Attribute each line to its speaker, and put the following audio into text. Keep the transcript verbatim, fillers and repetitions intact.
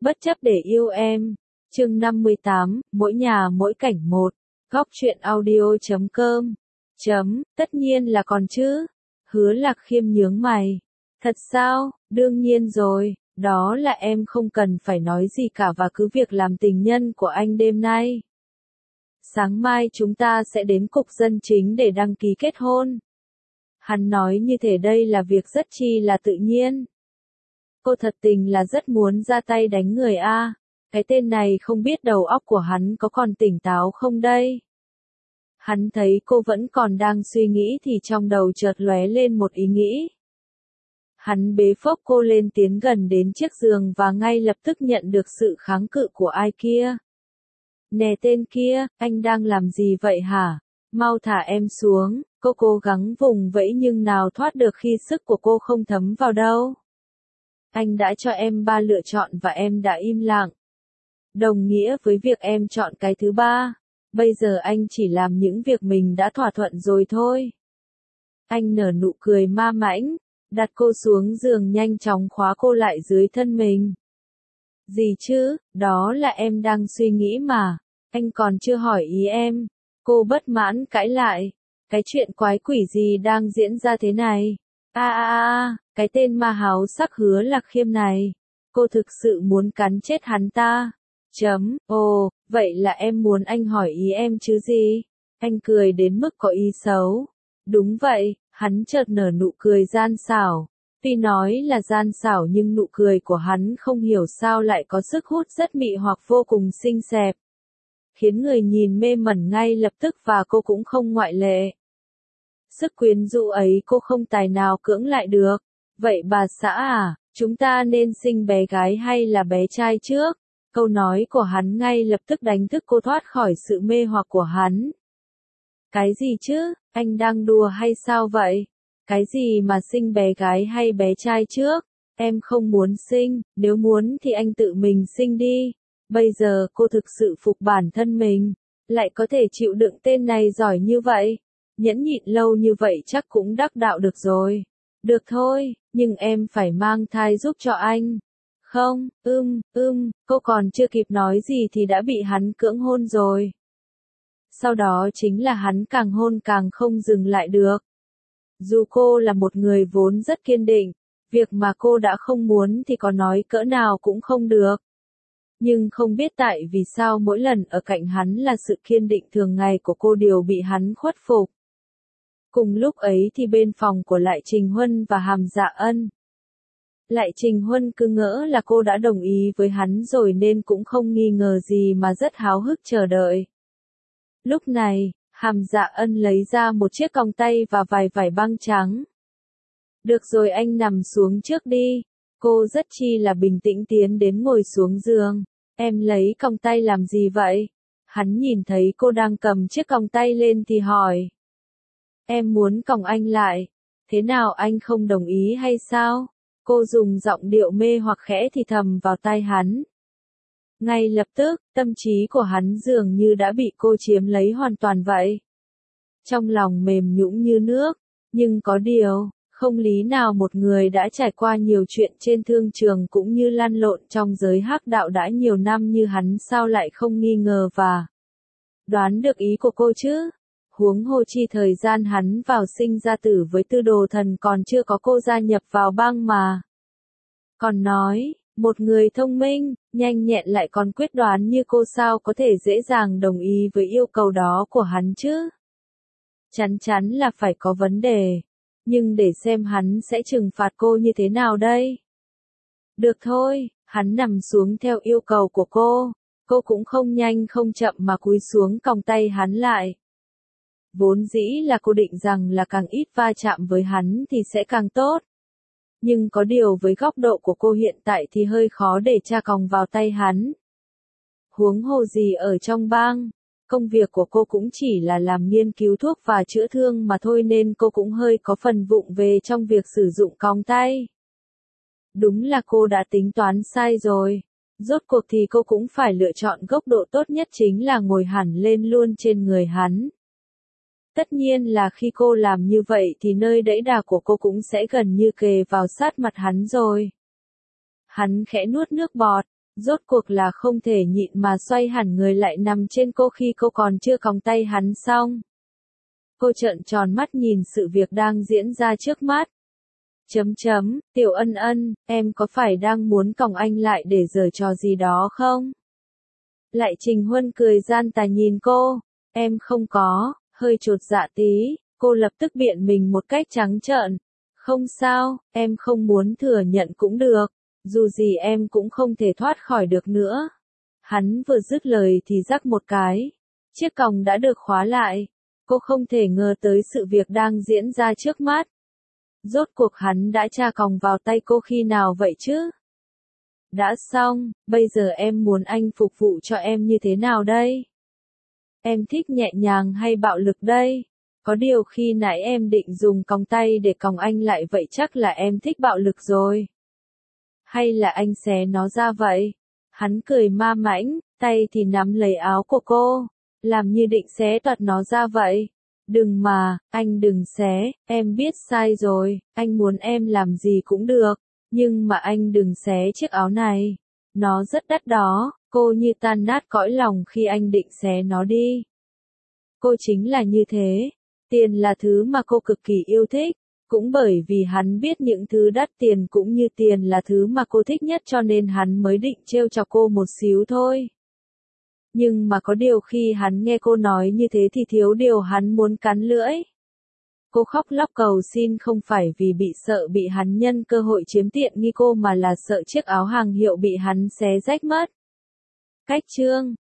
Speaker 1: Bất chấp để yêu em. Chương năm mươi tám, mỗi nhà mỗi cảnh một. Góc truyện audio chấm com. Chấm, tất nhiên là còn chứ. Hứa Lạc Khiêm nhướng mày. Thật sao? Đương nhiên rồi, đó là em không cần phải nói gì cả và cứ việc làm tình nhân của anh đêm nay. Sáng mai chúng ta sẽ đến cục dân chính để đăng ký kết hôn. Hắn nói như thể đây là việc rất chi là tự nhiên. Cô thật tình là rất muốn ra tay đánh người a. Cái tên này không biết đầu óc của hắn có còn tỉnh táo không đây. Hắn thấy cô vẫn còn đang suy nghĩ thì trong đầu chợt lóe lên một ý nghĩ. Hắn bế phốc cô lên tiến gần đến chiếc giường và ngay lập tức nhận được sự kháng cự của ai kia. Nè tên kia, anh đang làm gì vậy hả? Mau thả em xuống. Cô cố gắng vùng vẫy nhưng nào thoát được khi sức của cô không thấm vào đâu. Anh đã cho em ba lựa chọn và em đã im lặng. Đồng nghĩa với việc em chọn cái thứ ba. Bây giờ anh chỉ làm những việc mình đã thỏa thuận rồi thôi. Anh nở nụ cười ma mãnh, đặt cô xuống giường nhanh chóng khóa cô lại dưới thân mình. Gì chứ, đó là em đang suy nghĩ mà. Anh còn chưa hỏi ý em. Cô bất mãn cãi lại. Cái chuyện quái quỷ gì đang diễn ra thế này? A a a, cái tên ma háo sắc Hứa Lạc Khiêm này. Cô thực sự muốn cắn chết hắn ta. Chấm, ồ, vậy là em muốn anh hỏi ý em chứ gì? Anh cười đến mức có ý xấu. Đúng vậy, hắn chợt nở nụ cười gian xảo. Tuy nói là gian xảo nhưng nụ cười của hắn không hiểu sao lại có sức hút rất mị hoặc vô cùng xinh xẹp. Khiến người nhìn mê mẩn ngay lập tức và cô cũng không ngoại lệ. Sức quyến rũ ấy cô không tài nào cưỡng lại được. Vậy bà xã à, chúng ta nên sinh bé gái hay là bé trai trước? Câu nói của hắn ngay lập tức đánh thức cô thoát khỏi sự mê hoặc của hắn. Cái gì chứ, anh đang đùa hay sao vậy? Cái gì mà sinh bé gái hay bé trai trước? Em không muốn sinh, nếu muốn thì anh tự mình sinh đi. Bây giờ cô thực sự phục bản thân mình, lại có thể chịu đựng tên này giỏi như vậy. Nhẫn nhịn lâu như vậy chắc cũng đắc đạo được rồi. Được thôi, nhưng em phải mang thai giúp cho anh. Không, ưm, ưm, cô còn chưa kịp nói gì thì đã bị hắn cưỡng hôn rồi. Sau đó chính là hắn càng hôn càng không dừng lại được. Dù cô là một người vốn rất kiên định, việc mà cô đã không muốn thì có nói cỡ nào cũng không được. Nhưng không biết tại vì sao mỗi lần ở cạnh hắn là sự kiên định thường ngày của cô đều bị hắn khuất phục. Cùng lúc ấy thì bên phòng của Lại Trình Huân và Hàm Dạ Ân. Lại Trình Huân cứ ngỡ là cô đã đồng ý với hắn rồi nên cũng không nghi ngờ gì mà rất háo hức chờ đợi. Lúc này, Hàm Dạ Ân lấy ra một chiếc còng tay và vài vải băng trắng. Được rồi anh nằm xuống trước đi. Cô rất chi là bình tĩnh tiến đến ngồi xuống giường. Em lấy còng tay làm gì vậy? Hắn nhìn thấy cô đang cầm chiếc còng tay lên thì hỏi. Em muốn còng anh lại. Thế nào anh không đồng ý hay sao? Cô dùng giọng điệu mê hoặc khẽ thì thầm vào tai hắn. Ngay lập tức, tâm trí của hắn dường như đã bị cô chiếm lấy hoàn toàn vậy. Trong lòng mềm nhũn như nước, nhưng có điều, không lý nào một người đã trải qua nhiều chuyện trên thương trường cũng như lăn lộn trong giới hắc đạo đã nhiều năm như hắn sao lại không nghi ngờ và đoán được ý của cô chứ? Huống hồ chi thời gian hắn vào sinh ra tử với Tư Đồ Thần còn chưa có cô gia nhập vào bang mà. Còn nói, một người thông minh, nhanh nhẹn lại còn quyết đoán như cô sao có thể dễ dàng đồng ý với yêu cầu đó của hắn chứ? Chắn chắn là phải có vấn đề. Nhưng để xem hắn sẽ trừng phạt cô như thế nào đây? Được thôi, hắn nằm xuống theo yêu cầu của cô. Cô cũng không nhanh không chậm mà cúi xuống còng tay hắn lại. Vốn dĩ là cô định rằng là càng ít va chạm với hắn thì sẽ càng tốt. Nhưng có điều với góc độ của cô hiện tại thì hơi khó để tra còng vào tay hắn. Huống hồ gì ở trong bang, công việc của cô cũng chỉ là làm nghiên cứu thuốc và chữa thương mà thôi nên cô cũng hơi có phần vụng về trong việc sử dụng còng tay. Đúng là cô đã tính toán sai rồi. Rốt cuộc thì cô cũng phải lựa chọn góc độ tốt nhất chính là ngồi hẳn lên luôn trên người hắn. Tất nhiên là khi cô làm như vậy thì nơi đẫy đà của cô cũng sẽ gần như kề vào sát mặt hắn rồi. Hắn khẽ nuốt nước bọt, Rốt cuộc là không thể nhịn mà xoay hẳn người lại nằm trên cô khi cô còn chưa còng tay hắn xong. Cô trợn tròn mắt nhìn sự việc đang diễn ra trước mắt. Chấm chấm, Tiểu Ân Ân, em có phải đang muốn còng anh lại để giở trò gì đó không? Lại Trình Huân cười gian tà nhìn cô, em không có, hơi chột dạ tí, cô lập tức biện mình một cách trắng trợn. Không sao, em không muốn thừa nhận cũng được, dù gì em cũng không thể thoát khỏi được nữa. Hắn vừa dứt lời thì rắc một cái, chiếc còng đã được khóa lại, cô không thể ngờ tới sự việc đang diễn ra trước mắt. Rốt cuộc hắn đã tra còng vào tay cô khi nào vậy chứ? Đã xong, bây giờ em muốn anh phục vụ cho em như thế nào đây? Em thích nhẹ nhàng hay bạo lực đây? Có điều khi nãy em định dùng còng tay để còng anh lại vậy chắc là em thích bạo lực rồi. Hay là anh xé nó ra vậy? Hắn cười ma mãnh, tay thì nắm lấy áo của cô, làm như định xé toạc nó ra vậy. Đừng mà, anh đừng xé, em biết sai rồi, anh muốn em làm gì cũng được, nhưng mà anh đừng xé chiếc áo này. Nó rất đắt đó, cô như tan nát cõi lòng khi anh định xé nó đi. Cô chính là như thế, tiền là thứ mà cô cực kỳ yêu thích, cũng bởi vì hắn biết những thứ đắt tiền cũng như tiền là thứ mà cô thích nhất cho nên hắn mới định trêu chọc cô một xíu thôi. Nhưng mà có điều khi hắn nghe cô nói như thế thì thiếu điều hắn muốn cắn lưỡi. Cô khóc lóc cầu xin không phải vì bị sợ bị hắn nhân cơ hội chiếm tiện nghi cô mà là sợ chiếc áo hàng hiệu bị hắn xé rách mất. Cách chương